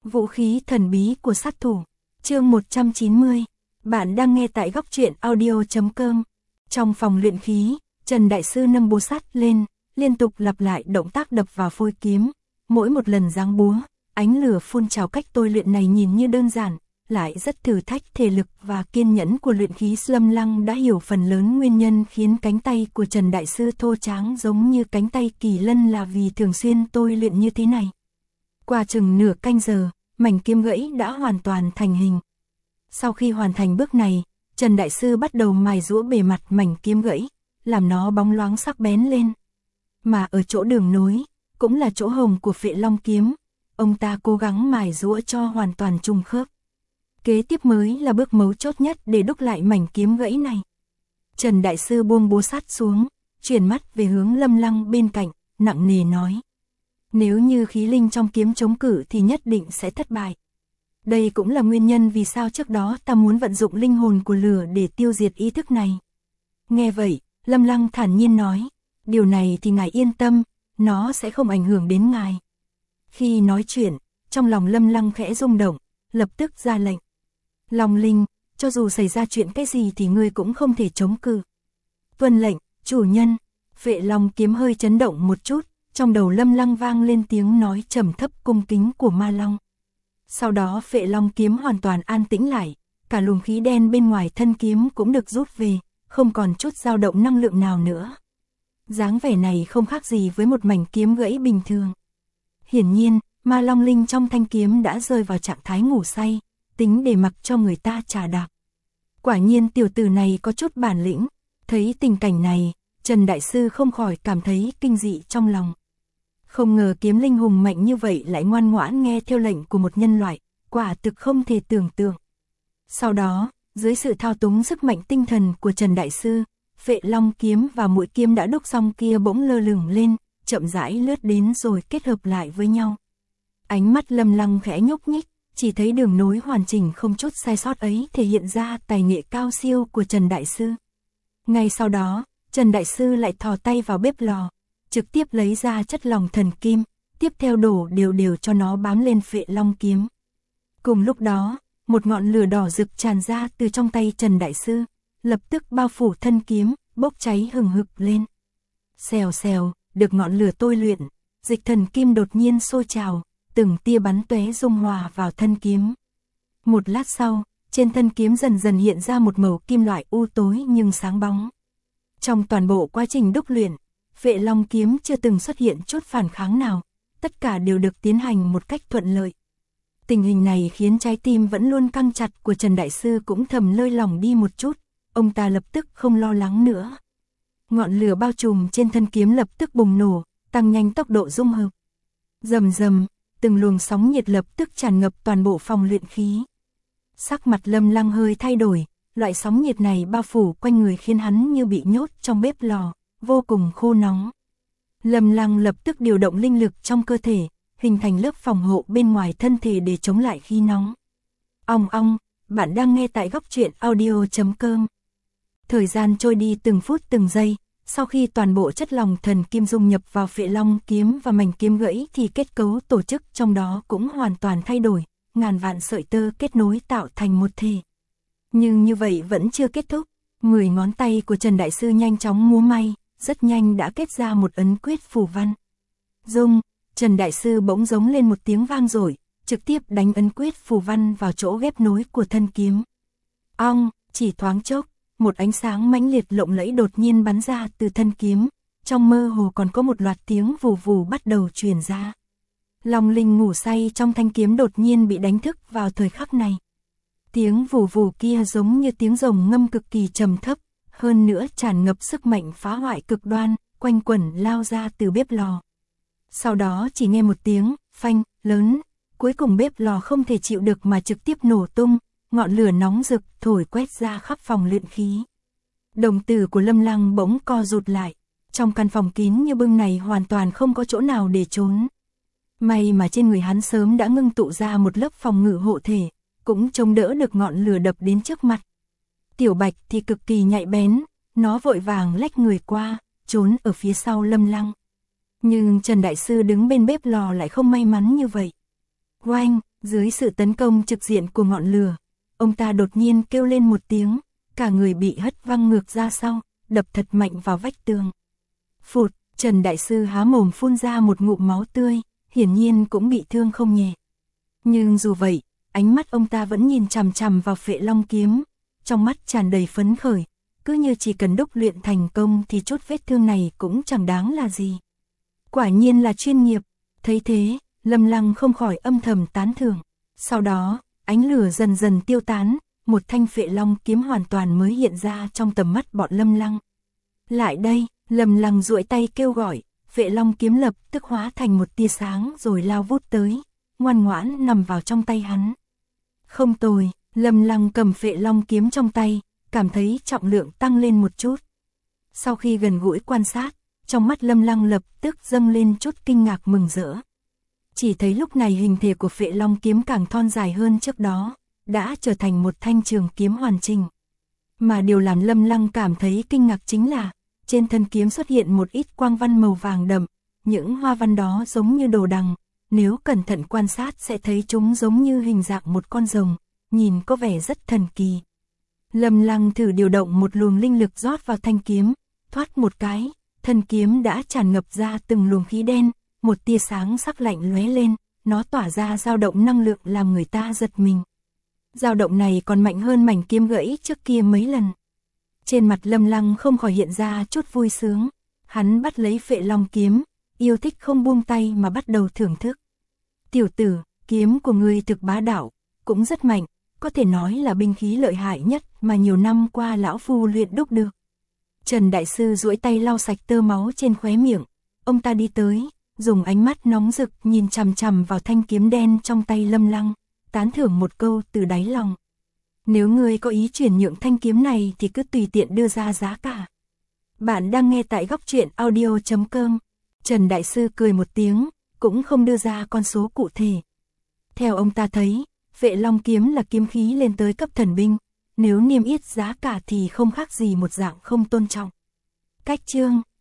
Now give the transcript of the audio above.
Vũ khí thần bí của sát thủ. Chương 190. Bạn đang nghe tại góc truyện audio.com. Trong phòng luyện khí, Trần Đại Sư nâng búa sắt lên, liên tục lặp lại động tác đập vào phôi kiếm. Mỗi một lần giáng búa, ánh lửa phun trào. Cách tôi luyện này nhìn như đơn giản, lại rất thử thách thể lực và kiên nhẫn của luyện khí. Lâm Lăng đã hiểu phần lớn nguyên nhân khiến cánh tay của Trần Đại Sư thô tráng giống như cánh tay Kỳ Lân là vì thường xuyên tôi luyện như thế này. Qua chừng nửa canh giờ, mảnh kiếm gãy đã hoàn toàn thành hình. Sau khi hoàn thành bước này, Trần Đại Sư bắt đầu mài giũa bề mặt mảnh kiếm gãy, làm nó bóng loáng sắc bén lên. Mà ở chỗ đường nối, cũng là chỗ hồng của Phệ Long kiếm, ông ta cố gắng mài giũa cho hoàn toàn trùng khớp. Kế tiếp mới là bước mấu chốt nhất để đúc lại mảnh kiếm gãy này. Trần Đại Sư buông búa sắt xuống, chuyển mắt về hướng Lâm Lăng bên cạnh, nặng nề nói: nếu như khí linh trong kiếm chống cự thì nhất định sẽ thất bại. Đây cũng là nguyên nhân vì sao trước đó ta muốn vận dụng linh hồn của lửa để tiêu diệt ý thức này. Nghe vậy, Lâm Lăng thản nhiên nói: điều này thì ngài yên tâm, nó sẽ không ảnh hưởng đến ngài. Khi nói chuyện, trong lòng Lâm Lăng khẽ rung động, lập tức ra lệnh: Long Linh, cho dù xảy ra chuyện cái gì thì ngươi cũng không thể chống cự. Tuân lệnh, chủ nhân. Phệ Long kiếm hơi chấn động một chút, trong đầu Lâm Lăng vang lên tiếng nói trầm thấp cung kính của Ma Long. Sau đó Phệ Long kiếm hoàn toàn an tĩnh lại, cả luồng khí đen bên ngoài thân kiếm cũng được rút về, không còn chút dao động năng lượng nào nữa. Dáng vẻ này không khác gì với một mảnh kiếm gãy bình thường. Hiển nhiên, Ma Long linh trong thanh kiếm đã rơi vào trạng thái ngủ say, tính để mặc cho người ta trà đạp. Quả nhiên tiểu tử này có chút bản lĩnh. Thấy tình cảnh này, Trần Đại Sư không khỏi cảm thấy kinh dị trong lòng. Không ngờ kiếm linh hùng mạnh như vậy lại ngoan ngoãn nghe theo lệnh của một nhân loại, quả thực không thể tưởng tượng. Sau đó, dưới sự thao túng sức mạnh tinh thần của Trần Đại Sư, Phệ Long kiếm và mũi kiếm đã đúc xong kia bỗng lơ lửng lên, chậm rãi lướt đến rồi kết hợp lại với nhau. Ánh mắt Lâm Lăng khẽ nhúc nhích, chỉ thấy đường nối hoàn chỉnh không chút sai sót ấy thể hiện ra tài nghệ cao siêu của Trần Đại Sư. Ngay sau đó, Trần Đại Sư lại thò tay vào bếp lò, trực tiếp lấy ra chất lòng thần kim, tiếp theo đổ đều đều cho nó bám lên Phệ Long kiếm. Cùng lúc đó, một ngọn lửa đỏ rực tràn ra từ trong tay Trần Đại Sư, lập tức bao phủ thân kiếm, bốc cháy hừng hực lên. Xèo xèo, được ngọn lửa tôi luyện, dịch thần kim đột nhiên sôi trào, từng tia bắn tóe dung hòa vào thân kiếm. Một lát sau, trên thân kiếm dần dần hiện ra một màu kim loại u tối nhưng sáng bóng. Trong toàn bộ quá trình đúc luyện, Phệ Long kiếm chưa từng xuất hiện chút phản kháng nào, tất cả đều được tiến hành một cách thuận lợi. Tình hình này khiến trái tim vẫn luôn căng chặt của Trần Đại Sư cũng thầm lơi lỏng đi một chút, ông ta lập tức không lo lắng nữa. Ngọn lửa bao trùm trên thân kiếm lập tức bùng nổ, tăng nhanh tốc độ dung hợp. Rầm rầm, từng luồng sóng nhiệt lập tức tràn ngập toàn bộ phòng luyện khí. Sắc mặt Lâm Lăng hơi thay đổi, loại sóng nhiệt này bao phủ quanh người khiến hắn như bị nhốt trong bếp lò, vô cùng khô nóng. Lâm Lăng lập tức điều động linh lực trong cơ thể, hình thành lớp phòng hộ bên ngoài thân thể để chống lại khí nóng. Ong ong, bạn đang nghe tại góc truyện audio.com. Thời gian trôi đi từng phút từng giây, sau khi toàn bộ chất lòng thần kim dung nhập vào Phệ Long kiếm và mảnh kiếm gãy thì kết cấu tổ chức trong đó cũng hoàn toàn thay đổi, ngàn vạn sợi tơ kết nối tạo thành một thể. Nhưng như vậy vẫn chưa kết thúc, 10 ngón tay của Trần Đại Sư nhanh chóng múa may, rất nhanh đã kết ra một ấn quyết phù văn. Rung, Trần Đại Sư bỗng giống lên một tiếng vang dội, trực tiếp đánh ấn quyết phù văn vào chỗ ghép nối của thân kiếm. Ong, chỉ thoáng chốc, một ánh sáng mãnh liệt lộng lẫy đột nhiên bắn ra từ thân kiếm, trong mơ hồ còn có một loạt tiếng vù vù bắt đầu truyền ra. Long linh ngủ say trong thanh kiếm đột nhiên bị đánh thức vào thời khắc này. Tiếng vù vù kia giống như tiếng rồng ngâm cực kỳ trầm thấp, hơn nữa tràn ngập sức mạnh phá hoại cực đoan, quanh quẩn lao ra từ bếp lò. Sau đó chỉ nghe một tiếng phanh lớn, cuối cùng bếp lò không thể chịu được mà trực tiếp nổ tung, ngọn lửa nóng rực thổi quét ra khắp phòng luyện khí. Đồng tử của Lâm Lăng bỗng co rụt lại, trong căn phòng kín như bưng này hoàn toàn không có chỗ nào để trốn. May mà trên người hắn sớm đã ngưng tụ ra một lớp phòng ngự hộ thể, cũng chống đỡ được ngọn lửa đập đến trước mặt. Tiểu Bạch thì cực kỳ nhạy bén, nó vội vàng lách người qua, trốn ở phía sau Lâm Lăng. Nhưng Trần Đại Sư đứng bên bếp lò lại không may mắn như vậy. Oanh, Dưới sự tấn công trực diện của ngọn lửa, ông ta đột nhiên kêu lên một tiếng, cả người bị hất văng ngược ra sau, đập thật mạnh vào vách tường. Phụt, Trần Đại Sư há mồm phun ra một ngụm máu tươi, hiển nhiên cũng bị thương không nhẹ. Nhưng dù vậy, ánh mắt ông ta vẫn nhìn chằm chằm vào Phệ Long kiếm, trong mắt tràn đầy phấn khởi, cứ như chỉ cần đúc luyện thành công thì chút vết thương này cũng chẳng đáng là gì. Quả nhiên là chuyên nghiệp, thấy thế, Lâm Lăng không khỏi âm thầm tán thưởng. Sau đó, ánh lửa dần dần tiêu tán, một thanh Phệ Long kiếm hoàn toàn mới hiện ra trong tầm mắt bọn Lâm Lăng. Lại đây, Lâm Lăng duỗi tay kêu gọi, Phệ Long kiếm lập tức hóa thành một tia sáng rồi lao vút tới, ngoan ngoãn nằm vào trong tay hắn. Không tồi, Lâm Lăng cầm Phệ Long kiếm trong tay, cảm thấy trọng lượng tăng lên một chút. Sau khi gần gũi quan sát, trong mắt Lâm Lăng lập tức dâng lên chút kinh ngạc mừng rỡ. Chỉ thấy lúc này hình thể của Phệ Long kiếm càng thon dài hơn trước đó, đã trở thành một thanh trường kiếm hoàn chỉnh. Mà điều làm Lâm Lăng cảm thấy kinh ngạc chính là, trên thân kiếm xuất hiện một ít quang văn màu vàng đậm, những hoa văn đó giống như đồ đằng, nếu cẩn thận quan sát sẽ thấy chúng giống như hình dạng một con rồng, nhìn có vẻ rất thần kỳ. Lâm Lăng thử điều động một luồng linh lực rót vào thanh kiếm, thoát một cái, thân kiếm đã tràn ngập ra từng luồng khí đen, một tia sáng sắc lạnh lóe lên, nó tỏa ra dao động năng lượng làm người ta giật mình. Dao động này còn mạnh hơn mảnh kiếm gãy trước kia mấy lần. Trên mặt Lâm Lăng không khỏi hiện ra chút vui sướng, hắn bắt lấy Phệ Long kiếm, yêu thích không buông tay mà bắt đầu thưởng thức. Tiểu tử, kiếm của ngươi thực bá đạo, cũng rất mạnh, có thể nói là binh khí lợi hại nhất mà nhiều năm qua lão phu luyện đúc được. Trần Đại Sư duỗi tay lau sạch tơ máu trên khóe miệng, ông ta đi tới, dùng ánh mắt nóng rực nhìn chằm chằm vào thanh kiếm đen trong tay Lâm Lăng, tán thưởng một câu từ đáy lòng. Nếu ngươi có ý chuyển nhượng thanh kiếm này thì cứ tùy tiện đưa ra giá cả. Bạn đang nghe tại góc truyện audio.com. Trần Đại Sư cười một tiếng, cũng không đưa ra con số cụ thể. Theo ông ta thấy, Phệ Long kiếm là kiếm khí lên tới cấp thần binh, nếu niêm yết giá cả thì không khác gì một dạng không tôn trọng. Cách chương